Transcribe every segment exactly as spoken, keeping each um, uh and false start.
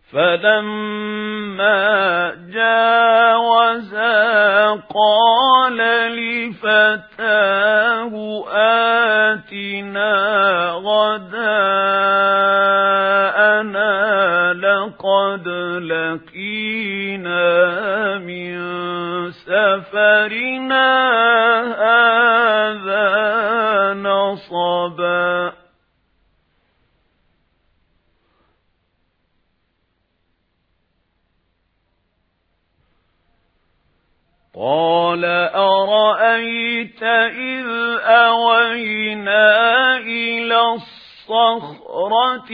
فَلَمَّا جَاوَزَا قَالَ لِفَتَاهُ آتِنَا غَدَاءَنَا لَقَدْ لَقِينَا مِنْ سَفَرِنَا هَذَا نَصَبًا. قَالَ أَرَأَيْتَ إِذْ أَوَيْنَا إِلَى الصَّخْرَةِ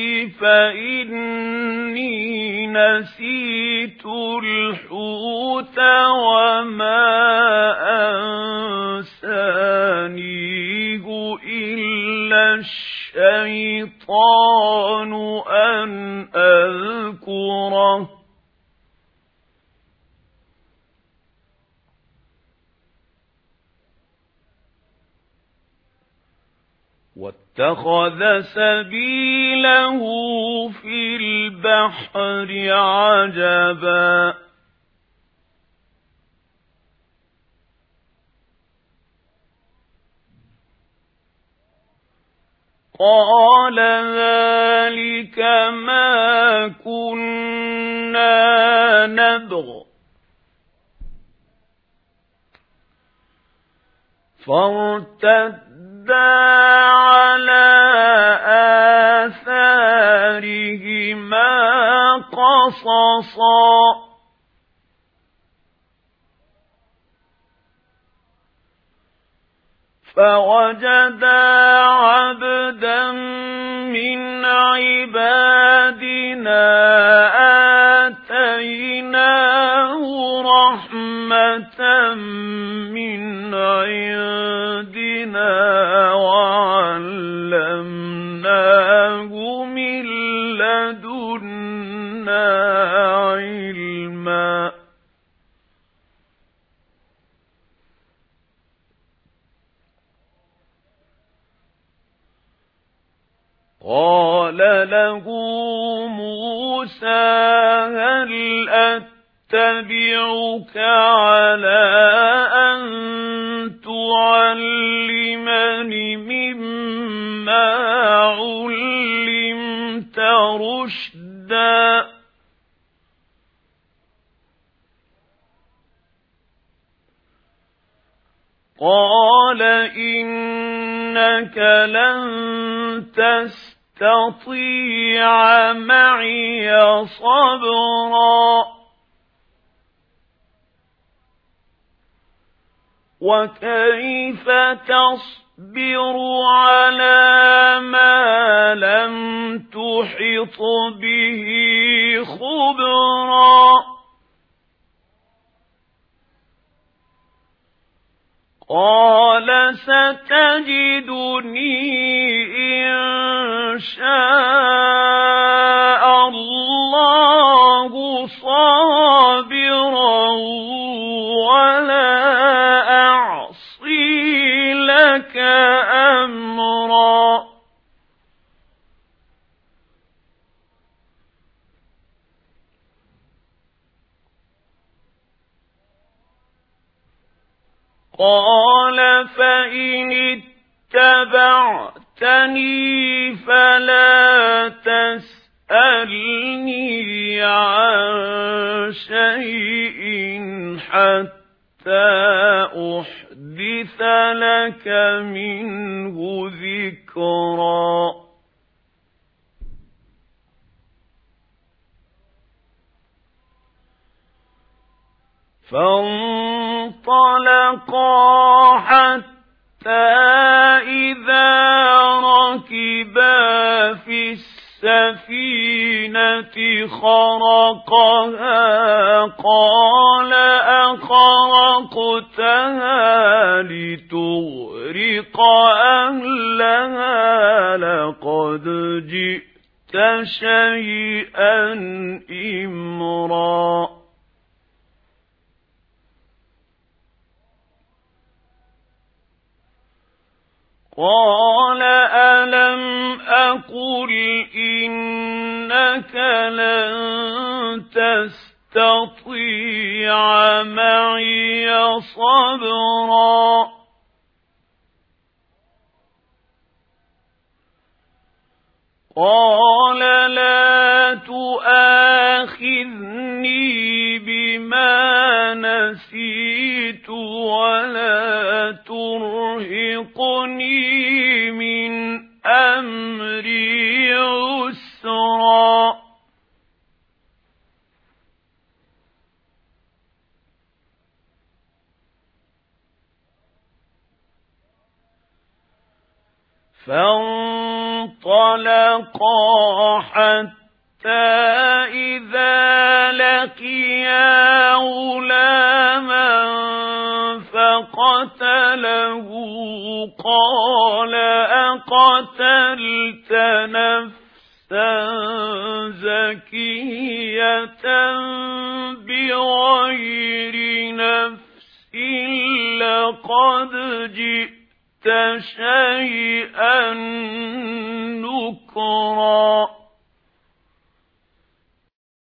فَإِنِّي نَسِيتُ الْحُوتَ وَمَا أَنسَانِيهُ إِلَّا الشَّيْطَانُ أَنْ أَذْكُرَهُ وَاتَّخَذَ سَبِيلَهُ فِي الْبَحْرِ عَجَبًا. قَالَ ذَلِكَ مَا كُنَّا نَبْغِ فَارْتَدَّا عَلَى آثَارِهِمَا قَصَصًا. فَوَجَدَا عَبْدًا مِنْ عِبَادِنَا آتَيْنَاهُ رَحْمَةً مِنْ عِنْدِنَا وَعَلَّمْنَاهُ مِنْ لَدُنَّا عِلْمًا. قَالَ لَهُ مُوسَى هَلْ أَتَّبِعُكَ عَلَى أَن تُعَلِّمَنِ مِمَّا عُلِّمْتَ رُشْدًا. قَالَ إِنَّكَ لَن تَسْتَطِيعَ مَعِيَ صَبْرًا. وَكَيْفَ تَصْبِرُ عَلَى مَا لَمْ تُحِطْ بِهِ خُبْرًا. قَالَ سَتَجِدُنِي إِن شَاءَ اللَّهُ صَابِرًا وَلَا أَعْصِي لَكَ أَمْرًا. قَالَ فَإِنِ اتَّبَعْتَنِي فَلَا تَسْأَلْنِي عَن شَيْءٍ حَتَّى أُحْدِثَ لَكَ مِنْهُ ذِكْرًا. فَانطَلَقَا حَتَّى إِذَا رَكِبَا فِي السَّفِينَةِ خَرَقَهَا قَالَ أَخَرَقْتَهَا لِتُغْرِقَ أَهْلَهَا لَقَدْ جِئْتَ شَيْئًا إِمْرًا. قَالَ أَلَمْ أَقُلْ إِنَّكَ لَن تستطيع معي صبرا قال لا تؤاخذني بما نسيت ولا ترهقني من أمري عسرا فانطلقا حتى إذا لقيا غلاما فقتله قال أقتلت نفسا زكية بغير نفس لقد جئت شيئا نكرا